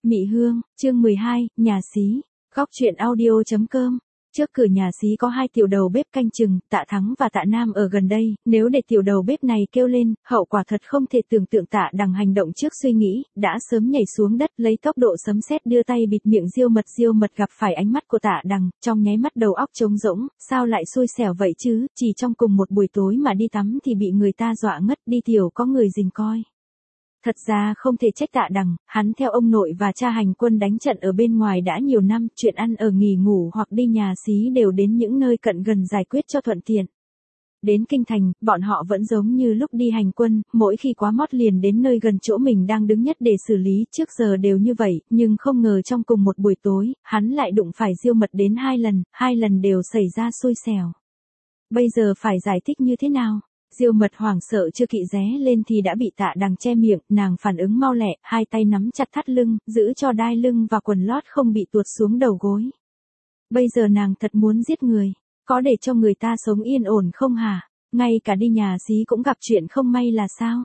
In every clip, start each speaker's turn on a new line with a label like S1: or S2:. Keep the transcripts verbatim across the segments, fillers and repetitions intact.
S1: Mị Hương, chương mười hai, nhà xí, góc truyện audio chấm com. Trước cửa nhà xí có hai tiểu đầu bếp canh chừng, Tạ Thắng và Tạ Nam ở gần đây, nếu để tiểu đầu bếp này kêu lên, hậu quả thật không thể tưởng tượng. Tạ Đằng hành động trước suy nghĩ, đã sớm nhảy xuống đất, lấy tốc độ sấm sét đưa tay bịt miệng Diêu Mật. Diêu Mật gặp phải ánh mắt của Tạ Đằng, trong nháy mắt đầu óc trống rỗng, sao lại xui xẻo vậy chứ, chỉ trong cùng một buổi tối mà đi tắm thì bị người ta dọa ngất, đi tiểu có người rình coi. Thật ra không thể trách Tạ Đằng, hắn theo ông nội và cha hành quân đánh trận ở bên ngoài đã nhiều năm, chuyện ăn ở nghỉ ngủ hoặc đi nhà xí đều đến những nơi cận gần giải quyết cho thuận tiện. Đến kinh thành, bọn họ vẫn giống như lúc đi hành quân, mỗi khi quá mót liền đến nơi gần chỗ mình đang đứng nhất để xử lý, trước giờ đều như vậy, nhưng không ngờ trong cùng một buổi tối, hắn lại đụng phải Diêu Mật đến hai lần, hai lần đều xảy ra xui xẻo. Bây giờ phải giải thích như thế nào? Diêu Mật hoảng sợ chưa kịp ré lên thì đã bị Tạ Đằng che miệng, nàng phản ứng mau lẹ, hai tay nắm chặt thắt lưng, giữ cho đai lưng và quần lót không bị tuột xuống đầu gối. Bây giờ nàng thật muốn giết người, có để cho người ta sống yên ổn không hả? Ngay cả đi nhà xí cũng gặp chuyện không may là sao?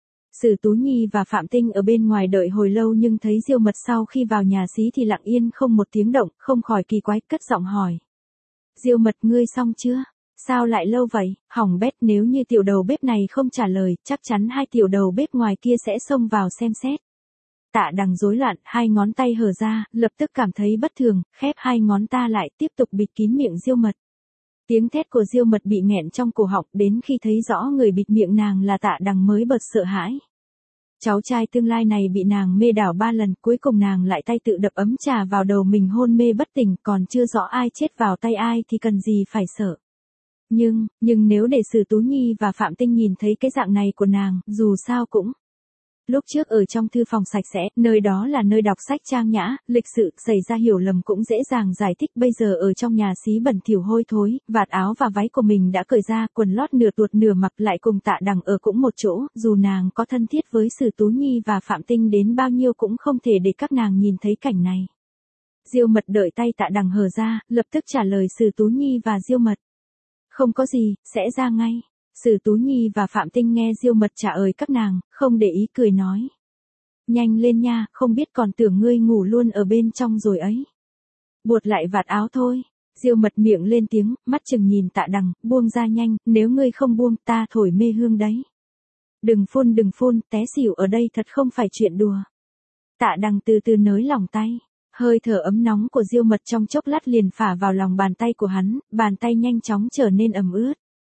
S1: Sử Tú Nhi và Phạm Tinh ở bên ngoài đợi hồi lâu nhưng thấy Diêu Mật sau khi vào nhà xí thì lặng yên không một tiếng động, không khỏi kỳ quái, cất giọng hỏi. Diêu Mật, ngươi xong chưa? Sao lại lâu vậy? Hỏng bét, nếu như tiểu đầu bếp này không trả lời, chắc chắn hai tiểu đầu bếp ngoài kia sẽ xông vào xem xét. Tạ Đằng rối loạn, hai ngón tay hở ra, lập tức cảm thấy bất thường, khép hai ngón ta lại, tiếp tục bịt kín miệng Diêu Mật. Tiếng thét của Diêu Mật bị nghẹn trong cổ họng, đến khi thấy rõ người bịt miệng nàng là Tạ Đằng mới bật sợ hãi. Cháu trai tương lai này bị nàng mê đảo ba lần, cuối cùng nàng lại tay tự đập ấm trà vào đầu mình hôn mê bất tỉnh, còn chưa rõ ai chết vào tay ai thì cần gì phải sợ. Nhưng, nhưng nếu để Sử Tú Nhi và Phạm Tinh nhìn thấy cái dạng này của nàng, dù sao cũng. Lúc trước ở trong thư phòng sạch sẽ, nơi đó là nơi đọc sách trang nhã, lịch sự, xảy ra hiểu lầm cũng dễ dàng giải thích. Bây giờ ở trong nhà xí bẩn thỉu hôi thối, vạt áo và váy của mình đã cởi ra, quần lót nửa tuột nửa mặc lại cùng Tạ Đằng ở cũng một chỗ, dù nàng có thân thiết với Sử Tú Nhi và Phạm Tinh đến bao nhiêu cũng không thể để các nàng nhìn thấy cảnh này. Diêu Mật đợi tay Tạ Đằng hở ra, lập tức trả lời Sử Tú Nhi và Diêu Mật. Không có gì, sẽ ra ngay. Sử Tú Nhi và Phạm Tinh nghe Diêu Mật trả lời các nàng, không để ý cười nói. Nhanh lên nha, không biết còn tưởng ngươi ngủ luôn ở bên trong rồi ấy. Buột lại vạt áo thôi. Diêu Mật miệng lên tiếng, mắt chừng nhìn Tạ Đằng, buông ra nhanh, nếu ngươi không buông ta thổi mê hương đấy. Đừng phun đừng phun, té xỉu ở đây thật không phải chuyện đùa. Tạ Đằng từ từ nới lỏng tay. Hơi thở ấm nóng của Diêu Mật trong chốc lát liền phả vào lòng bàn tay của hắn, bàn tay nhanh chóng trở nên ẩm ướt.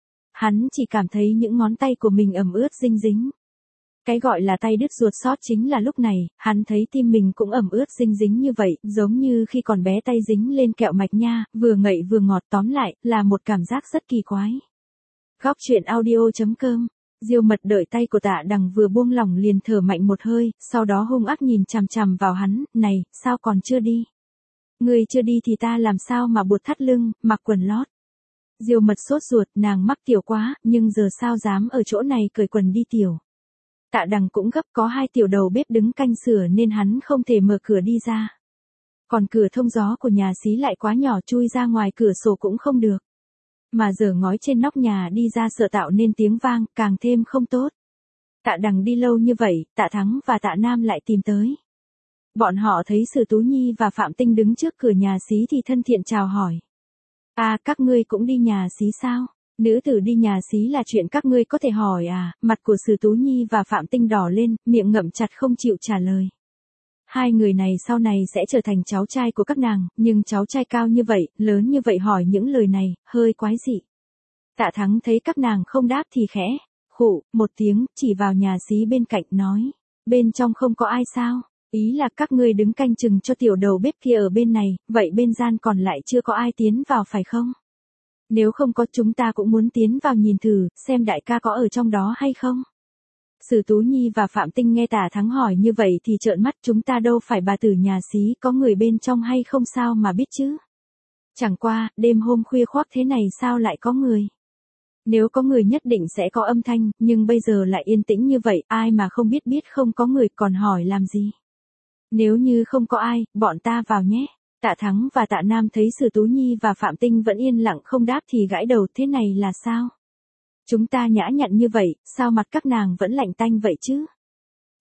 S1: Hắn chỉ cảm thấy những ngón tay của mình ẩm ướt dinh dính. Cái gọi là tay đứt ruột xót chính là lúc này, hắn thấy tim mình cũng ẩm ướt dinh dính như vậy, giống như khi còn bé tay dính lên kẹo mạch nha, vừa ngậy vừa ngọt, tóm lại, là một cảm giác rất kỳ quái. Góc truyện audio chấm com. Diêu Mật đợi tay của Tạ Đằng vừa buông lỏng liền thở mạnh một hơi, sau đó hung ác nhìn chằm chằm vào hắn, này, sao còn chưa đi? Ngươi chưa đi thì ta làm sao mà buộc thắt lưng, mặc quần lót? Diêu Mật sốt ruột, nàng mắc tiểu quá, nhưng giờ sao dám ở chỗ này cởi quần đi tiểu? Tạ Đằng cũng gấp, có hai tiểu đầu bếp đứng canh sửa nên hắn không thể mở cửa đi ra. Còn cửa thông gió của nhà xí lại quá nhỏ, chui ra ngoài cửa sổ cũng không được. Mà giờ ngói trên nóc nhà đi ra sợ tạo nên tiếng vang, càng thêm không tốt. Tạ Đằng đi lâu như vậy, Tạ Thắng và Tạ Nam lại tìm tới. Bọn họ thấy Sử Tú Nhi và Phạm Tinh đứng trước cửa nhà xí thì thân thiện chào hỏi. À, các ngươi cũng đi nhà xí sao? Nữ tử đi nhà xí là chuyện các ngươi có thể hỏi à? Mặt của Sử Tú Nhi và Phạm Tinh đỏ lên, miệng ngậm chặt không chịu trả lời. Hai người này sau này sẽ trở thành cháu trai của các nàng, nhưng cháu trai cao như vậy, lớn như vậy hỏi những lời này, hơi quái dị. Tạ Thắng thấy các nàng không đáp thì khẽ, khụ, một tiếng, chỉ vào nhà xí bên cạnh nói, bên trong không có ai sao? Ý là các ngươi đứng canh chừng cho tiểu đầu bếp kia ở bên này, vậy bên gian còn lại chưa có ai tiến vào phải không? Nếu không có chúng ta cũng muốn tiến vào nhìn thử, xem đại ca có ở trong đó hay không? Sử Tú Nhi và Phạm Tinh nghe Tạ Thắng hỏi như vậy thì trợn mắt, chúng ta đâu phải bà tử nhà xí, có người bên trong hay không sao mà biết chứ? Chẳng qua, đêm hôm khuya khoác thế này sao lại có người? Nếu có người nhất định sẽ có âm thanh, nhưng bây giờ lại yên tĩnh như vậy, ai mà không biết biết không có người còn hỏi làm gì? Nếu như không có ai, bọn ta vào nhé. Tạ Thắng và Tạ Nam thấy Sử Tú Nhi và Phạm Tinh vẫn yên lặng không đáp thì gãi đầu, thế này là sao? Chúng ta nhã nhặn như vậy, sao mặt các nàng vẫn lạnh tanh vậy chứ?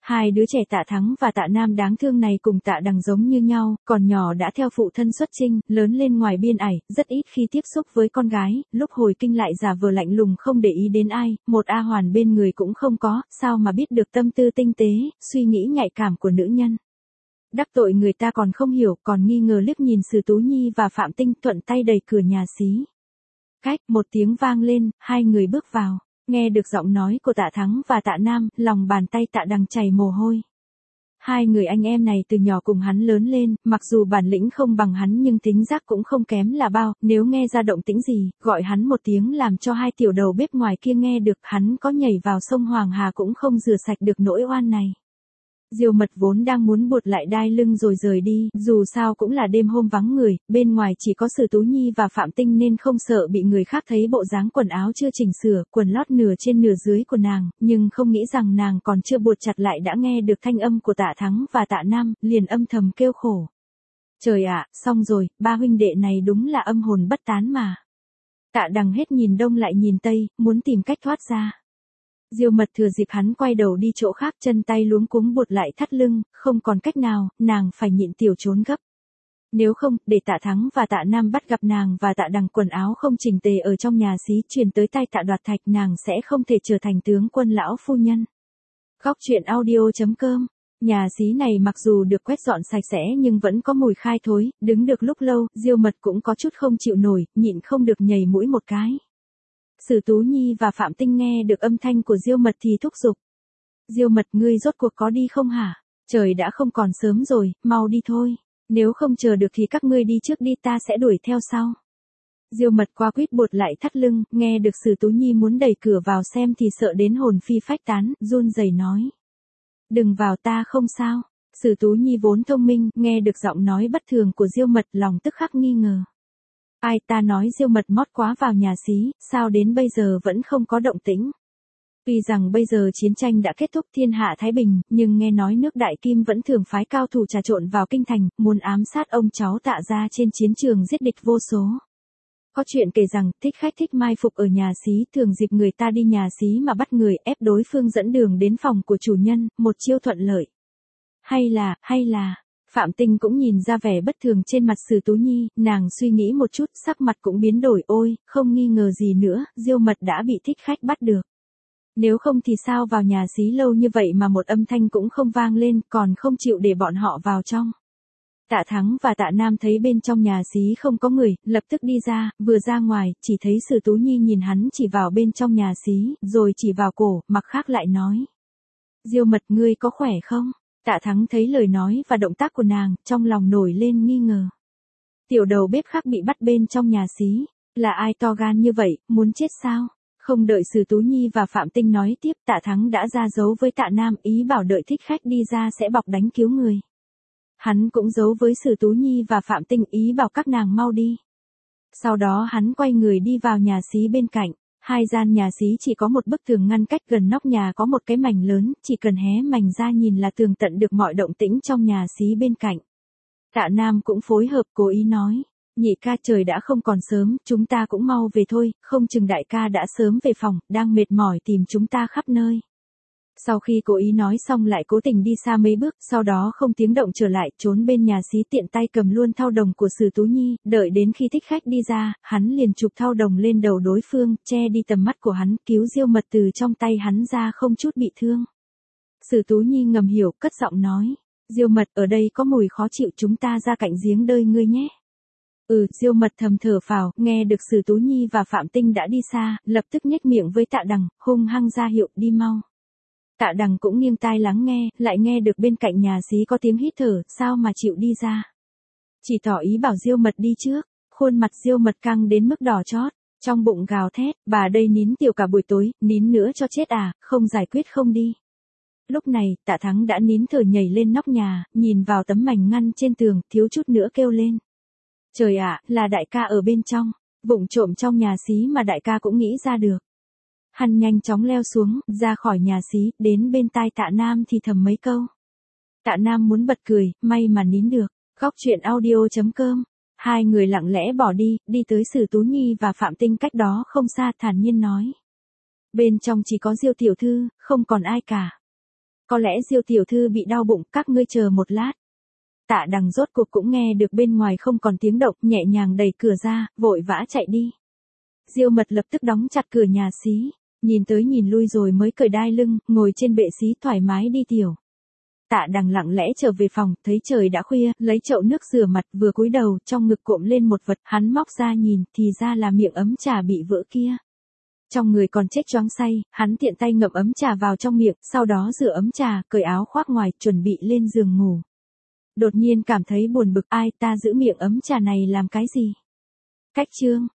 S1: Hai đứa trẻ Tạ Thắng và Tạ Nam đáng thương này cùng Tạ Đằng giống như nhau, còn nhỏ đã theo phụ thân xuất chinh, lớn lên ngoài biên ải, rất ít khi tiếp xúc với con gái, lúc hồi kinh lại giả vờ lạnh lùng không để ý đến ai, một A Hoàn bên người cũng không có, sao mà biết được tâm tư tinh tế, suy nghĩ nhạy cảm của nữ nhân. Đắc tội người ta còn không hiểu, còn nghi ngờ liếc nhìn Sử Tú Nhi và Phạm Tinh, thuận tay đẩy cửa nhà xí. Cách, một tiếng vang lên, hai người bước vào. Nghe được giọng nói của Tạ Thắng và Tạ Nam, lòng bàn tay Tạ Đằng chảy mồ hôi. Hai người anh em này từ nhỏ cùng hắn lớn lên, mặc dù bản lĩnh không bằng hắn nhưng tính giác cũng không kém là bao, nếu nghe ra động tĩnh gì, gọi hắn một tiếng làm cho hai tiểu đầu bếp ngoài kia nghe được, hắn có nhảy vào sông Hoàng Hà cũng không rửa sạch được nỗi oan này. Diêu Mật vốn đang muốn buột lại đai lưng rồi rời đi, dù sao cũng là đêm hôm vắng người, bên ngoài chỉ có Sử Tú Nhi và Phạm Tinh nên không sợ bị người khác thấy bộ dáng quần áo chưa chỉnh sửa, quần lót nửa trên nửa dưới của nàng, nhưng không nghĩ rằng nàng còn chưa buột chặt lại đã nghe được thanh âm của Tạ Thắng và Tạ Nam, liền âm thầm kêu khổ. Trời ạ, xong rồi, ba huynh đệ này đúng là âm hồn bất tán mà. Tạ Đằng hết nhìn đông lại nhìn tây, muốn tìm cách thoát ra. Diêu Mật thừa dịp hắn quay đầu đi chỗ khác, chân tay luống cuống buột lại thắt lưng, không còn cách nào, nàng phải nhịn tiểu trốn gấp. Nếu không, để Tạ Thắng và Tạ Nam bắt gặp nàng và Tạ Đằng quần áo không chỉnh tề ở trong nhà xí truyền tới tay Tạ Đoạt Thạch, nàng sẽ không thể trở thành tướng quân lão phu nhân. Góc truyện audio chấm com. Nhà xí này mặc dù được quét dọn sạch sẽ nhưng vẫn có mùi khai thối, đứng được lúc lâu, Diêu Mật cũng có chút không chịu nổi, nhịn không được nhảy mũi một cái. Sử Tú Nhi và Phạm Tinh nghe được âm thanh của Diêu Mật thì thúc giục. Diêu Mật, ngươi rốt cuộc có đi không hả? Trời đã không còn sớm rồi, mau đi thôi. Nếu không chờ được thì các ngươi đi trước đi, ta sẽ đuổi theo sau. Diêu Mật qua quýt buột lại thắt lưng, nghe được Sử Tú Nhi muốn đẩy cửa vào xem thì sợ đến hồn phi phách tán, run rẩy nói. Đừng vào, ta không sao. Sử Tú Nhi vốn thông minh, nghe được giọng nói bất thường của Diêu Mật lòng tức khắc nghi ngờ. Ai, ta nói Diêu Mật mót quá vào nhà xí, sao đến bây giờ vẫn không có động tĩnh. Tuy rằng bây giờ chiến tranh đã kết thúc, thiên hạ thái bình, nhưng nghe nói nước Đại Kim vẫn thường phái cao thủ trà trộn vào kinh thành, muốn ám sát ông cháu Tạ gia trên chiến trường giết địch vô số. Có chuyện kể rằng, thích khách thích mai phục ở nhà xí, thường dịp người ta đi nhà xí mà bắt người, ép đối phương dẫn đường đến phòng của chủ nhân, một chiêu thuận lợi. Hay là, hay là... Phạm Tinh cũng nhìn ra vẻ bất thường trên mặt Sử Tú Nhi, nàng suy nghĩ một chút, sắc mặt cũng biến đổi, ôi, không nghi ngờ gì nữa, Diêu Mật đã bị thích khách bắt được. Nếu không thì sao vào nhà xí lâu như vậy mà một âm thanh cũng không vang lên, còn không chịu để bọn họ vào trong. Tạ Thắng và Tạ Nam thấy bên trong nhà xí không có người, lập tức đi ra, vừa ra ngoài, chỉ thấy Sử Tú Nhi nhìn hắn chỉ vào bên trong nhà xí, rồi chỉ vào cổ, mặc khác lại nói. Diêu Mật, ngươi có khỏe không? Tạ Thắng thấy lời nói và động tác của nàng, trong lòng nổi lên nghi ngờ. Tiểu đầu bếp khác bị bắt bên trong nhà xí, là ai to gan như vậy, muốn chết sao? Không đợi Sử Tú Nhi và Phạm Tinh nói tiếp, Tạ Thắng đã ra dấu với Tạ Nam, ý bảo đợi thích khách đi ra sẽ bọc đánh cứu người. Hắn cũng giấu với Sử Tú Nhi và Phạm Tinh, ý bảo các nàng mau đi. Sau đó hắn quay người đi vào nhà xí bên cạnh. Hai gian nhà xí chỉ có một bức tường ngăn cách, gần nóc nhà có một cái mảnh lớn, chỉ cần hé mảnh ra nhìn là tường tận được mọi động tĩnh trong nhà xí bên cạnh. Tạ Nam cũng phối hợp, cố ý nói. Nhị ca, trời đã không còn sớm, chúng ta cũng mau về thôi, không chừng đại ca đã sớm về phòng, đang mệt mỏi tìm chúng ta khắp nơi. Sau khi cố ý nói xong lại cố tình đi xa mấy bước, sau đó không tiếng động trở lại, trốn bên nhà xí, tiện tay cầm luôn thau đồng của Sử Tú Nhi, đợi đến khi thích khách đi ra, hắn liền chụp thau đồng lên đầu đối phương, che đi tầm mắt của hắn, cứu Diêu Mật từ trong tay hắn ra không chút bị thương. Sử Tú Nhi ngầm hiểu, cất giọng nói, Diêu Mật, ở đây có mùi khó chịu, chúng ta ra cạnh giếng đơi ngươi nhé. Ừ, Diêu Mật thầm thở phào, nghe được Sử Tú Nhi và Phạm Tinh đã đi xa, lập tức nhếch miệng với Tạ Đằng, hung hăng ra hiệu, đi mau. Tạ Đằng cũng nghiêng tai lắng nghe, lại nghe được bên cạnh nhà xí có tiếng hít thở, sao mà chịu đi ra. Chỉ tỏ ý bảo Diêu Mật đi trước, khuôn mặt Diêu Mật căng đến mức đỏ chót, trong bụng gào thét, bà đây nín tiểu cả buổi tối, nín nữa cho chết à, không giải quyết không đi. Lúc này, Tạ Thắng đã nín thở nhảy lên nóc nhà, nhìn vào tấm mảnh ngăn trên tường, thiếu chút nữa kêu lên. Trời ạ, là đại ca ở bên trong, vụng trộm trong nhà xí mà đại ca cũng nghĩ ra được. Hắn nhanh chóng leo xuống, ra khỏi nhà xí, đến bên tai Tạ Nam thì thầm mấy câu. Tạ Nam muốn bật cười, may mà nín được. Góc truyện audio chấm com. Hai người lặng lẽ bỏ đi, đi tới Sử Tú Nhi và Phạm Tinh cách đó không xa, thản nhiên nói. Bên trong chỉ có Diêu tiểu thư, không còn ai cả. Có lẽ Diêu tiểu thư bị đau bụng, các ngươi chờ một lát. Tạ Đằng rốt cuộc cũng nghe được bên ngoài không còn tiếng động, nhẹ nhàng đẩy cửa ra, vội vã chạy đi. Diêu Mật lập tức đóng chặt cửa nhà xí, nhìn tới nhìn lui rồi mới cởi đai lưng, ngồi trên bệ xí thoải mái đi tiểu. Tạ Đằng lặng lẽ trở về phòng, thấy trời đã khuya, lấy chậu nước rửa mặt, vừa cúi đầu, trong ngực cộm lên một vật, hắn móc ra nhìn, thì ra là miệng ấm trà bị vỡ kia. Trong người còn chết choáng say, hắn tiện tay ngậm ấm trà vào trong miệng, sau đó rửa ấm trà, cởi áo khoác ngoài, chuẩn bị lên giường ngủ. Đột nhiên cảm thấy buồn bực, ai ta giữ miệng ấm trà này làm cái gì? Cách chương